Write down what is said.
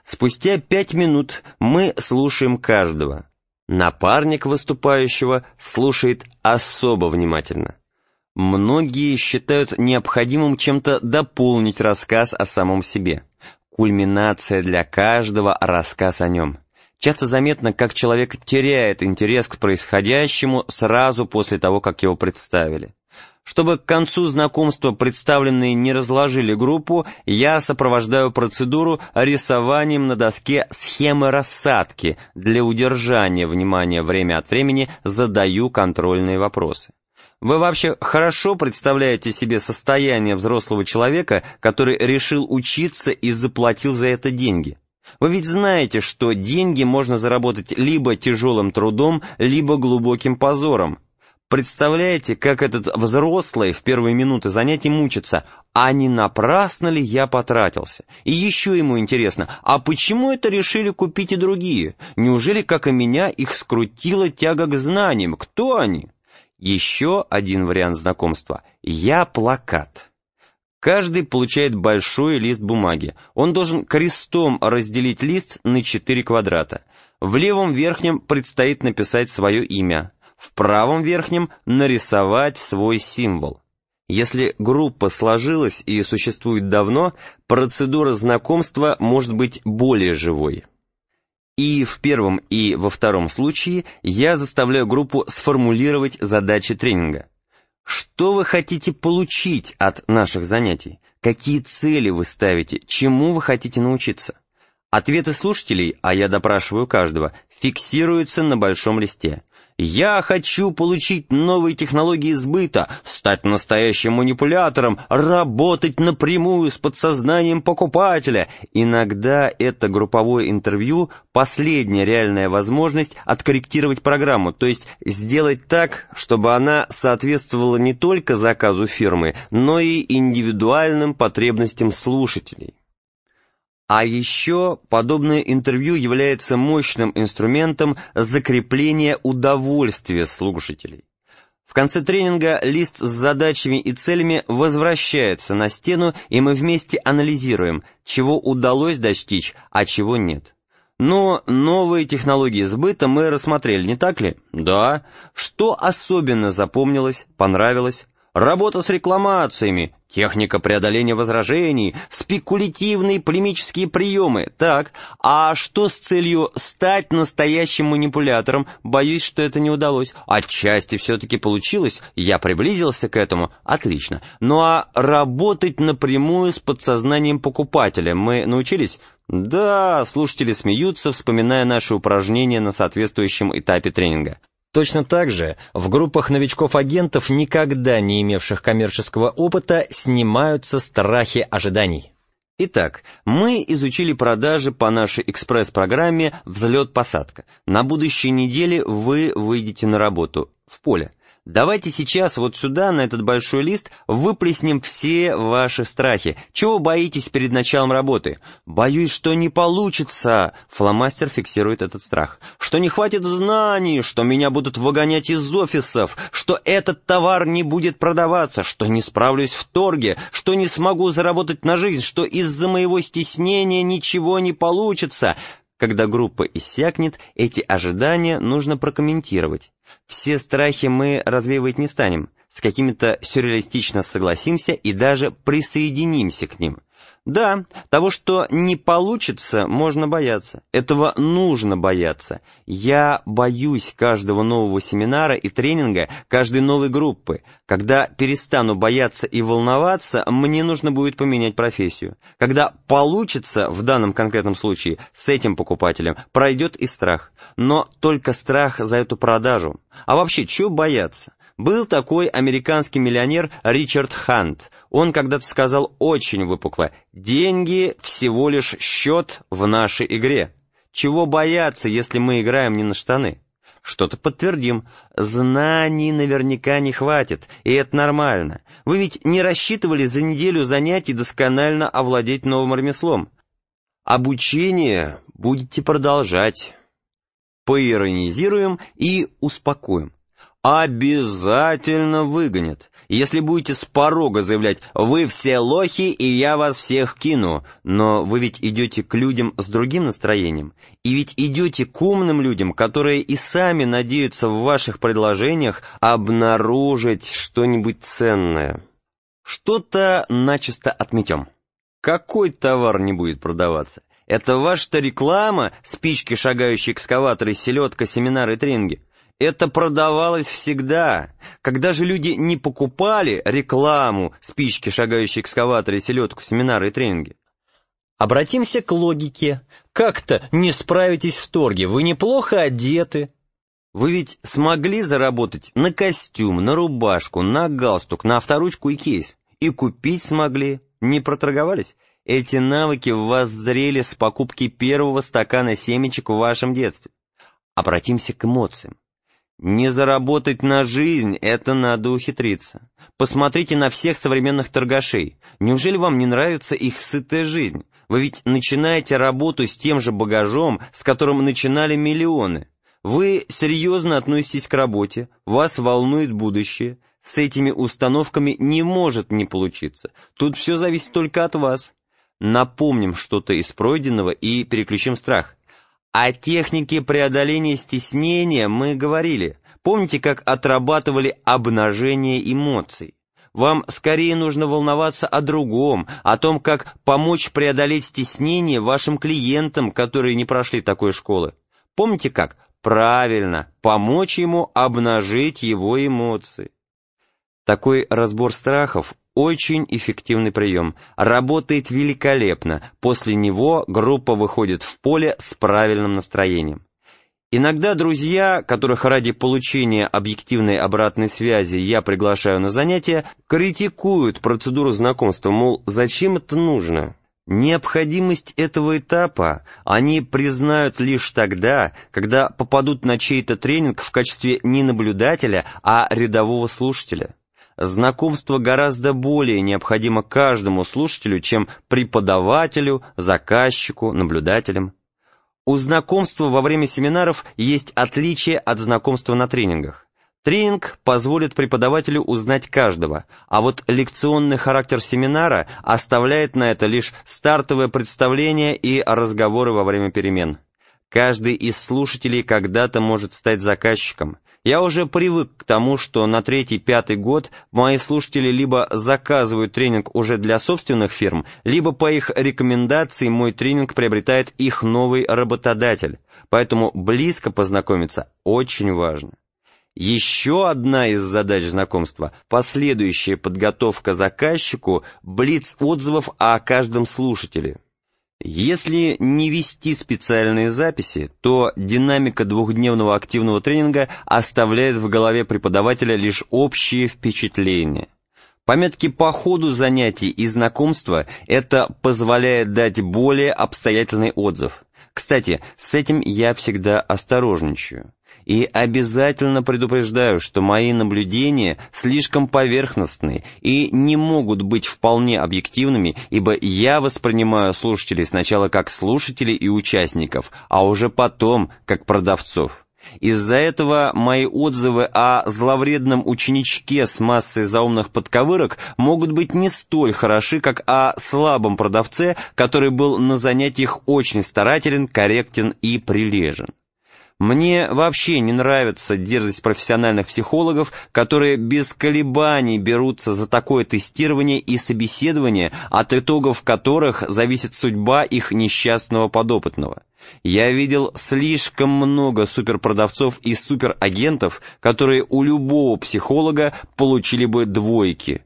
Спустя 5 минут мы слушаем каждого. Напарник выступающего слушает особо внимательно. Многие считают необходимым чем-то дополнить рассказ о самом себе. Кульминация для каждого — рассказ о нем. Часто заметно, как человек теряет интерес к происходящему сразу после того, как его представили. Чтобы к концу знакомства представленные не разложили группу, я сопровождаю процедуру рисованием на доске схемы рассадки. Для удержания внимания время от времени задаю контрольные вопросы. Вы вообще хорошо представляете себе состояние взрослого человека, который решил учиться и заплатил за это деньги? Вы ведь знаете, что деньги можно заработать либо тяжелым трудом, либо глубоким позором. Представляете, как этот взрослый в первые минуты занятий мучится, а не напрасно ли я потратился? И еще ему интересно, а почему это решили купить и другие? Неужели, как и меня, их скрутила тяга к знаниям? Кто они? Еще один вариант знакомства. Я плакат. Каждый получает большой лист бумаги. Он должен крестом разделить лист на 4 квадрата. В левом верхнем предстоит написать свое имя. В правом верхнем нарисовать свой символ. Если группа сложилась и существует давно, процедура знакомства может быть более живой. И в первом, и во втором случае я заставляю группу сформулировать задачи тренинга. Что вы хотите получить от наших занятий? Какие цели вы ставите? Чему вы хотите научиться? Ответы слушателей, а я допрашиваю каждого, фиксируются на большом листе. Я хочу получить новые технологии сбыта, стать настоящим манипулятором, работать напрямую с подсознанием покупателя. Иногда это групповое интервью – последняя реальная возможность откорректировать программу, то есть сделать так, чтобы она соответствовала не только заказу фирмы, но и индивидуальным потребностям слушателей. А еще подобное интервью является мощным инструментом закрепления удовольствия слушателей. В конце тренинга лист с задачами и целями возвращается на стену, и мы вместе анализируем, чего удалось достичь, а чего нет. Но новые технологии сбыта мы рассмотрели, не так ли? Да. Что особенно запомнилось, понравилось? Работа с рекламациями, техника преодоления возражений, спекулятивные полемические приемы. Так, а что с целью стать настоящим манипулятором? Боюсь, что это не удалось. Отчасти все-таки получилось, я приблизился к этому. Отлично. Ну а работать напрямую с подсознанием покупателя мы научились? Да, слушатели смеются, вспоминая наши упражнения на соответствующем этапе тренинга. Точно так же в группах новичков-агентов, никогда не имевших коммерческого опыта, снимаются страхи ожиданий. Итак, мы изучили продажи по нашей экспресс-программе «Взлет-посадка». На будущей неделе вы выйдете на работу, в поле. Давайте сейчас вот сюда, на этот большой лист, выплеснем все ваши страхи. Чего боитесь перед началом работы? Боюсь, что не получится. Фломастер фиксирует этот страх. Что не хватит знаний, что меня будут выгонять из офисов, что этот товар не будет продаваться, что не справлюсь в торге, что не смогу заработать на жизнь, что из-за моего стеснения ничего не получится. Когда группа иссякнет, эти ожидания нужно прокомментировать. Все страхи мы развеивать не станем, с какими-то сюрреалистично согласимся и даже присоединимся к ним. Да, того, что не получится, можно бояться. Этого нужно бояться. Я боюсь каждого нового семинара и тренинга, каждой новой группы. Когда перестану бояться и волноваться, мне нужно будет поменять профессию. Когда получится, в данном конкретном случае, с этим покупателем, пройдет и страх. Но только страх за эту продажу. А вообще, чего бояться? Был такой американский миллионер Ричард Хант. Он когда-то сказал очень выпукло: «Деньги всего лишь счет в нашей игре». Чего бояться, если мы играем не на штаны? Что-то подтвердим. Знаний наверняка не хватит, и это нормально. Вы ведь не рассчитывали за неделю занятий досконально овладеть новым ремеслом. Обучение будете продолжать. Поиронизируем и успокоим. Обязательно выгонят. Если будете с порога заявлять: «Вы все лохи, и я вас всех кину», но вы ведь идете к людям с другим настроением, и ведь идете к умным людям, которые и сами надеются в ваших предложениях обнаружить что-нибудь ценное. Что-то начисто отметем. Какой товар не будет продаваться? Это ваша-то реклама, спички, шагающие экскаваторы, селедка, семинары и тренинги. Это продавалось всегда. Когда же люди не покупали рекламу, спички, шагающие экскаваторы, селедку, семинары и тренинги? Обратимся к логике. Как-то не справитесь в торге, вы неплохо одеты. Вы ведь смогли заработать на костюм, на рубашку, на галстук, на авторучку и кейс. И купить смогли. Не проторговались? Эти навыки в вас зрели с покупки первого стакана семечек в вашем детстве. Обратимся к эмоциям. Не заработать на жизнь — это надо ухитриться. Посмотрите на всех современных торгашей. Неужели вам не нравится их сытая жизнь? Вы ведь начинаете работу с тем же багажом, с которым начинали миллионы. Вы серьезно относитесь к работе, вас волнует будущее. С этими установками не может не получиться. Тут все зависит только от вас. Напомним что-то из пройденного и переключим страх. О технике преодоления стеснения мы говорили. Помните, как отрабатывали обнажение эмоций? Вам скорее нужно волноваться о другом, о том, как помочь преодолеть стеснение вашим клиентам, которые не прошли такой школы. Помните как? Правильно, помочь ему обнажить его эмоции. Такой разбор страхов – очень эффективный прием, работает великолепно, после него группа выходит в поле с правильным настроением. Иногда друзья, которых ради получения объективной обратной связи я приглашаю на занятия, критикуют процедуру знакомства, мол, зачем это нужно? Необходимость этого этапа они признают лишь тогда, когда попадут на чей-то тренинг в качестве не наблюдателя, а рядового слушателя. Знакомство гораздо более необходимо каждому слушателю, чем преподавателю, заказчику, наблюдателям. У знакомства во время семинаров есть отличие от знакомства на тренингах. Тренинг позволит преподавателю узнать каждого, а вот лекционный характер семинара оставляет на это лишь стартовое представление и разговоры во время перемен. Каждый из слушателей когда-то может стать заказчиком. Я уже привык к тому, что на 3-5 год мои слушатели либо заказывают тренинг уже для собственных фирм, либо по их рекомендации мой тренинг приобретает их новый работодатель. Поэтому близко познакомиться очень важно. Еще одна из задач знакомства – последующая подготовка заказчику блиц-отзывов о каждом слушателе. Если не вести специальные записи, то динамика двухдневного активного тренинга оставляет в голове преподавателя лишь общие впечатления. Пометки по ходу занятий и знакомства – это позволяет дать более обстоятельный отзыв. Кстати, с этим я всегда осторожничаю. И обязательно предупреждаю, что мои наблюдения слишком поверхностны и не могут быть вполне объективными, ибо я воспринимаю слушателей сначала как слушателей и участников, а уже потом как продавцов. Из-за этого мои отзывы о зловредном ученичке с массой заумных подковырок могут быть не столь хороши, как о слабом продавце, который был на занятиях очень старателен, корректен и прилежен. Мне вообще не нравится дерзость профессиональных психологов, которые без колебаний берутся за такое тестирование и собеседование, от итогов которых зависит судьба их несчастного подопытного. Я видел слишком много суперпродавцов и суперагентов, которые у любого психолога получили бы двойки.